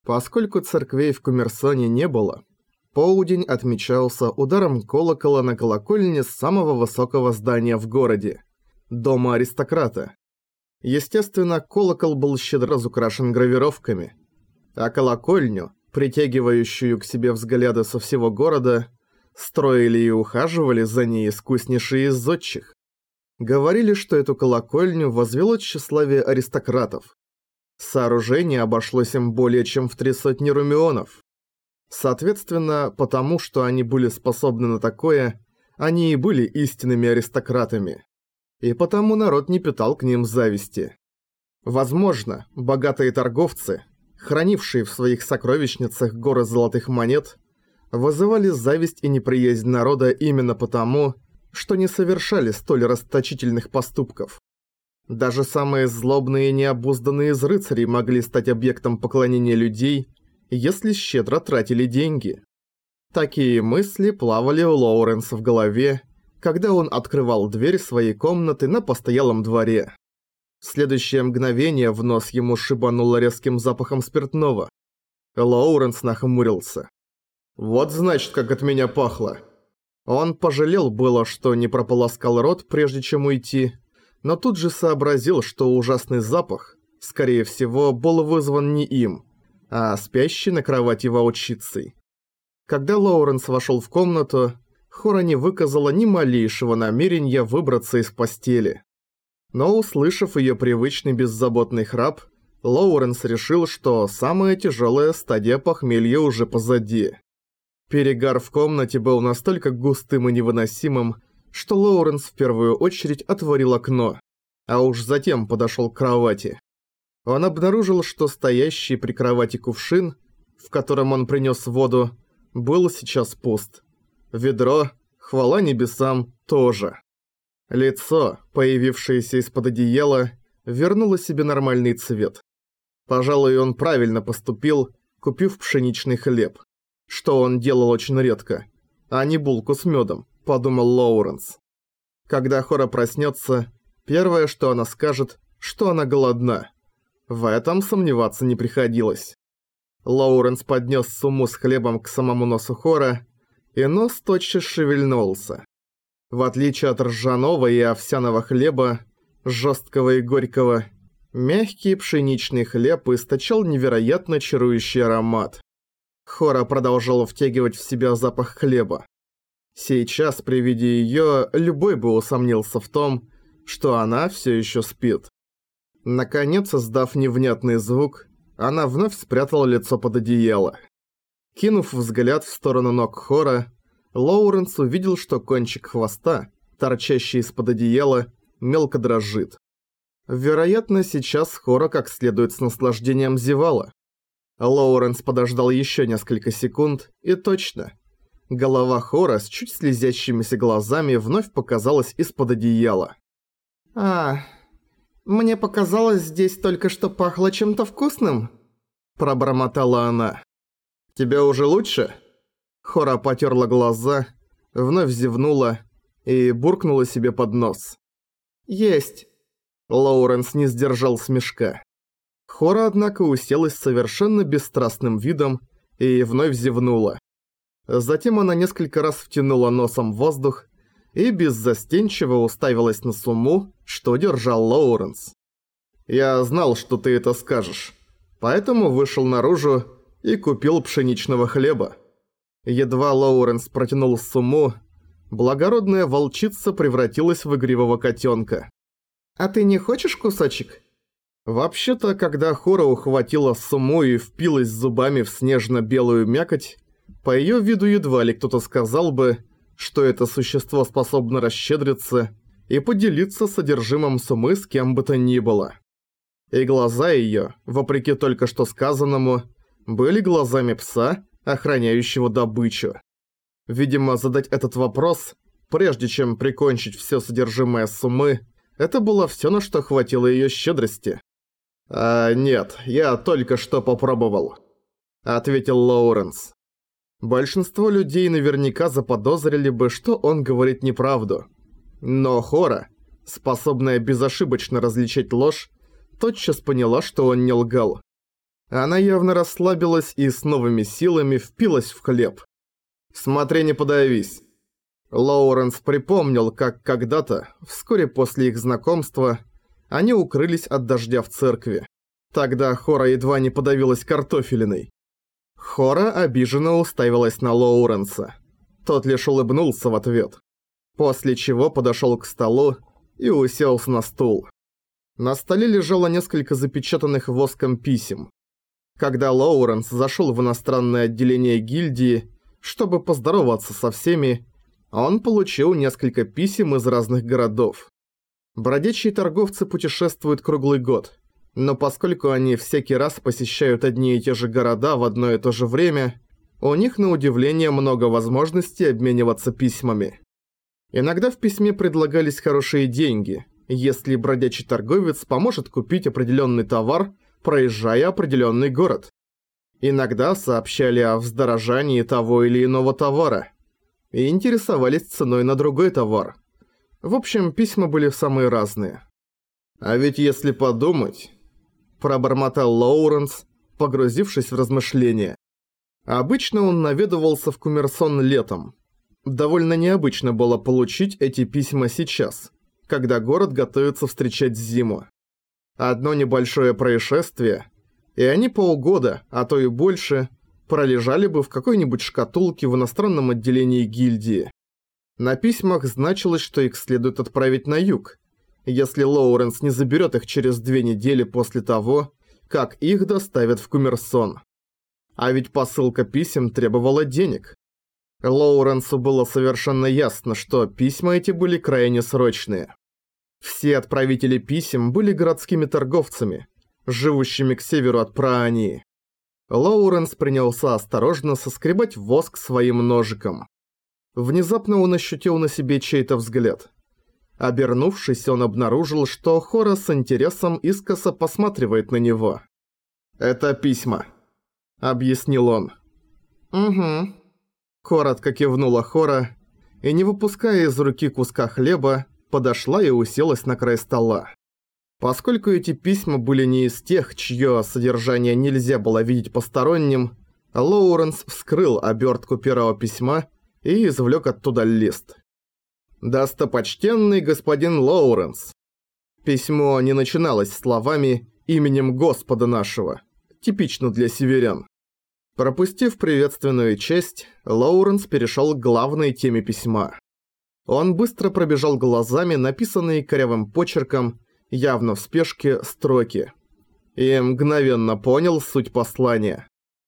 Поскольку церквей в Коммерсоне не было, полдень отмечался ударом колокола на колокольне самого высокого здания в городе – дома аристократа. Естественно, колокол был щедро разукрашен гравировками, а колокольню, притягивающую к себе взгляды со всего города, строили и ухаживали за ней искуснейшие из зодчих. Говорили, что эту колокольню возвело тщеславие аристократов. Сооружение обошлось им более чем в 300 румионов. Соответственно, потому что они были способны на такое, они и были истинными аристократами. И потому народ не питал к ним зависти. Возможно, богатые торговцы, хранившие в своих сокровищницах горы золотых монет, вызывали зависть и неприязнь народа именно потому, что не совершали столь расточительных поступков. Даже самые злобные и необузданные из рыцарей могли стать объектом поклонения людей, если щедро тратили деньги. Такие мысли плавали у Лоуренса в голове, когда он открывал дверь своей комнаты на постоялом дворе. В следующее мгновение в нос ему шибануло резким запахом спиртного. Лоуренс нахмурился. «Вот значит, как от меня пахло». Он пожалел было, что не прополоскал рот, прежде чем уйти, но тут же сообразил, что ужасный запах, скорее всего, был вызван не им, а спящей на кровати волчицей. Когда Лоуренс вошел в комнату, Хора не выказала ни малейшего намерения выбраться из постели. Но, услышав ее привычный беззаботный храп, Лоуренс решил, что самая тяжелая стадия похмелья уже позади. Перегар в комнате был настолько густым и невыносимым, что Лоуренс в первую очередь отворил окно, а уж затем подошел к кровати. Он обнаружил, что стоящий при кровати кувшин, в котором он принес воду, был сейчас пуст. Ведро, хвала небесам, тоже. Лицо, появившееся из-под одеяла, вернуло себе нормальный цвет. Пожалуй, он правильно поступил, купив пшеничный хлеб, что он делал очень редко, а не булку с медом, подумал Лоуренс. Когда Хора проснется, первое, что она скажет, что она голодна. В этом сомневаться не приходилось. Лоуренс поднес сумму с хлебом к самому носу Хора, и нос тотчас шевельнулся. В отличие от ржаного и овсяного хлеба, жесткого и горького, мягкий пшеничный хлеб источал невероятно чарующий аромат. Хора продолжала втягивать в себя запах хлеба. Сейчас при виде её любой бы усомнился в том, что она всё ещё спит. Наконец, издав невнятный звук, она вновь спрятала лицо под одеяло. Кинув взгляд в сторону ног Хора, Лоуренс увидел, что кончик хвоста, торчащий из-под одеяла, мелко дрожит. Вероятно, сейчас Хора как следует с наслаждением зевала. Лоуренс подождал ещё несколько секунд, и точно. Голова Хора с чуть слезящимися глазами вновь показалась из-под одеяла. Мне показалось, здесь только что пахло чем-то вкусным», – пробормотала она. «Тебе уже лучше?» Хора потёрла глаза, вновь зевнула и буркнула себе под нос. «Есть». Лоуренс не сдержал смешка. Хора, однако, уселась с совершенно бесстрастным видом и вновь зевнула. Затем она несколько раз втянула носом воздух и беззастенчиво уставилась на сумму, что держал Лоуренс. «Я знал, что ты это скажешь, поэтому вышел наружу и купил пшеничного хлеба». Едва Лоуренс протянул сумму, благородная волчица превратилась в игривого котенка. «А ты не хочешь кусочек?» Вообще-то, когда Хора ухватила сумму и впилась зубами в снежно-белую мякоть, по её виду едва ли кто-то сказал бы, что это существо способно расщедриться и поделиться содержимым суммы с кем бы то ни было. И глаза её, вопреки только что сказанному, были глазами пса, охраняющего добычу. Видимо, задать этот вопрос, прежде чем прикончить всё содержимое суммы, это было всё, на что хватило её щедрости. «Нет, я только что попробовал», — ответил Лоуренс. Большинство людей наверняка заподозрили бы, что он говорит неправду. Но Хора, способная безошибочно различать ложь, тотчас поняла, что он не лгал. Она явно расслабилась и с новыми силами впилась в хлеб. «Смотри, не подавись». Лоуренс припомнил, как когда-то, вскоре после их знакомства, они укрылись от дождя в церкви. Тогда Хора едва не подавилась картофелиной. Хора обиженно уставилась на Лоуренса. Тот лишь улыбнулся в ответ. После чего подошел к столу и уселся на стул. На столе лежало несколько запечатанных воском писем. Когда Лоуренс зашел в иностранное отделение гильдии, чтобы поздороваться со всеми, он получил несколько писем из разных городов. Бродячие торговцы путешествуют круглый год, но поскольку они всякий раз посещают одни и те же города в одно и то же время, у них на удивление много возможностей обмениваться письмами. Иногда в письме предлагались хорошие деньги, если бродячий торговец поможет купить определенный товар, проезжая определенный город. Иногда сообщали о вздорожании того или иного товара и интересовались ценой на другой товар. В общем, письма были самые разные. «А ведь если подумать...» – пробормотал Лоуренс, погрузившись в размышления. Обычно он наведывался в Кумерсон летом. Довольно необычно было получить эти письма сейчас, когда город готовится встречать зиму. Одно небольшое происшествие, и они полгода, а то и больше, пролежали бы в какой-нибудь шкатулке в иностранном отделении гильдии. На письмах значилось, что их следует отправить на юг, если Лоуренс не заберет их через 2 недели после того, как их доставят в Кумерсон. А ведь посылка писем требовала денег. Лоуренсу было совершенно ясно, что письма эти были крайне срочные. Все отправители писем были городскими торговцами, живущими к северу от Праании. Лоуренс принялся осторожно соскребать воск своим ножиком. Внезапно он ощутил на себе чей-то взгляд. Обернувшись, он обнаружил, что Хора с интересом искоса посматривает на него. «Это письма», — объяснил он. «Угу». Коротко кивнула Хора и, не выпуская из руки куска хлеба, подошла и уселась на край стола. Поскольку эти письма были не из тех, чье содержание нельзя было видеть посторонним, Лоуренс вскрыл обертку первого письма и извлек оттуда лист. «Достопочтенный господин Лоуренс». Письмо не начиналось словами «именем Господа нашего», типично для северян. Пропустив приветственную часть, Лоуренс перешел к главной теме письма. Он быстро пробежал глазами написанные корявым почерком, явно в спешке, строки. И мгновенно понял суть послания.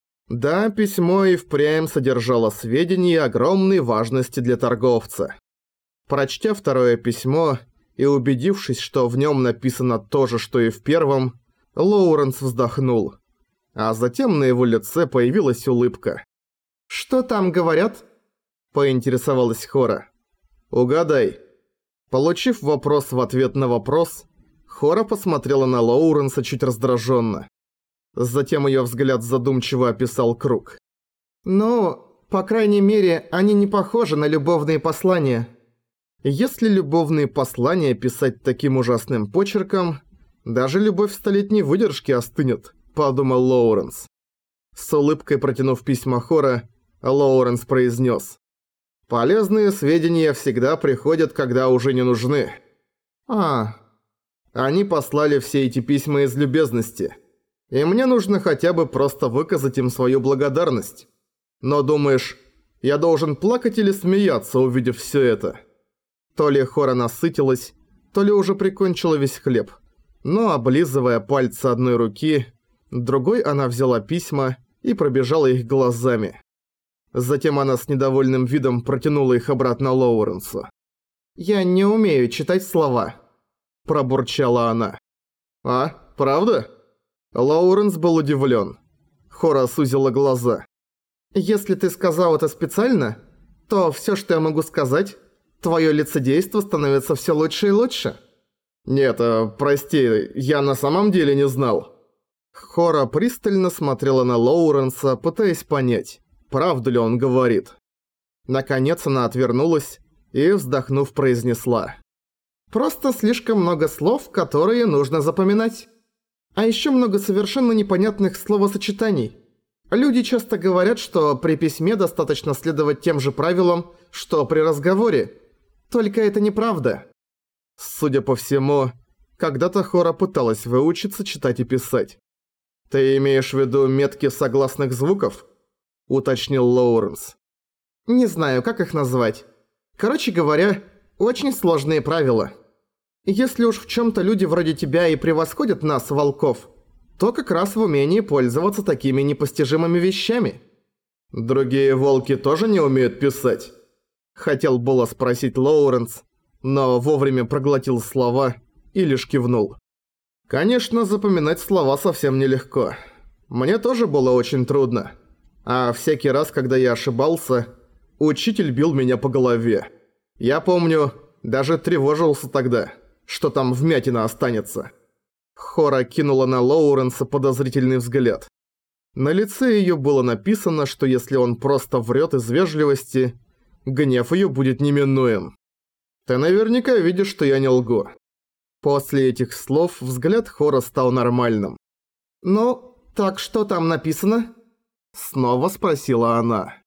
Да, письмо и впрямь содержало сведения огромной важности для торговца. Прочтя второе письмо и убедившись, что в нем написано то же, что и в первом, Лоуренс вздохнул. А затем на его лице появилась улыбка. «Что там говорят?» – поинтересовалась Хора. «Угадай». Получив вопрос в ответ на вопрос, Хора посмотрела на Лоуренса чуть раздраженно. Затем её взгляд задумчиво описал круг. «Ну, по крайней мере, они не похожи на любовные послания». Если любовные послания писать таким ужасным почерком, даже любовь столетней выдержки остынет, подумал Лоуренс. С улыбкой протянув письма Хора, Лоуренс произнес: «Полезные сведения всегда приходят, когда уже не нужны». Они послали все эти письма из любезности, и мне нужно хотя бы просто выказать им свою благодарность. Но думаешь, я должен плакать или смеяться, увидев все это? То ли Хора насытилась, то ли уже прикончила весь хлеб. Но, облизывая пальцы одной руки, другой она взяла письма и пробежала их глазами. Затем она с недовольным видом протянула их обратно Лоуренсу. «Я не умею читать слова», – пробурчала она. «А, правда?» Лоуренс был удивлен. Хора сузила глаза. «Если ты сказал это специально, то все, что я могу сказать, твое лицедейство становится все лучше и лучше». «Нет, прости, я на самом деле не знал». Хора пристально смотрела на Лоуренса, пытаясь понять, правду ли он говорит. Наконец она отвернулась и, вздохнув, произнесла: «Просто слишком много слов, которые нужно запоминать». А ещё много совершенно непонятных словосочетаний. Люди часто говорят, что при письме достаточно следовать тем же правилам, что при разговоре. Только это неправда. Судя по всему, когда-то Хора пыталась выучиться читать и писать. «Ты имеешь в виду метки согласных звуков?» – уточнил Лоуренс. «Не знаю, как их назвать. Короче говоря, очень сложные правила. Если уж в чём-то люди вроде тебя и превосходят нас, волков, то как раз в умении пользоваться такими непостижимыми вещами». «Другие волки тоже не умеют писать?» – хотел было спросить Лоуренс, но вовремя проглотил слова и лишь кивнул. «Конечно, запоминать слова совсем нелегко. Мне тоже было очень трудно. А всякий раз, когда я ошибался, учитель бил меня по голове. Я помню, даже тревожился тогда, что там вмятина останется». Хора кинула на Лоуренса подозрительный взгляд. На лице её было написано, что если он просто врёт из вежливости, гнев её будет неминуем. «Ты наверняка видишь, что я не лгу». После этих слов взгляд Хора стал нормальным. «Ну, так что там написано?» Снова спросила она.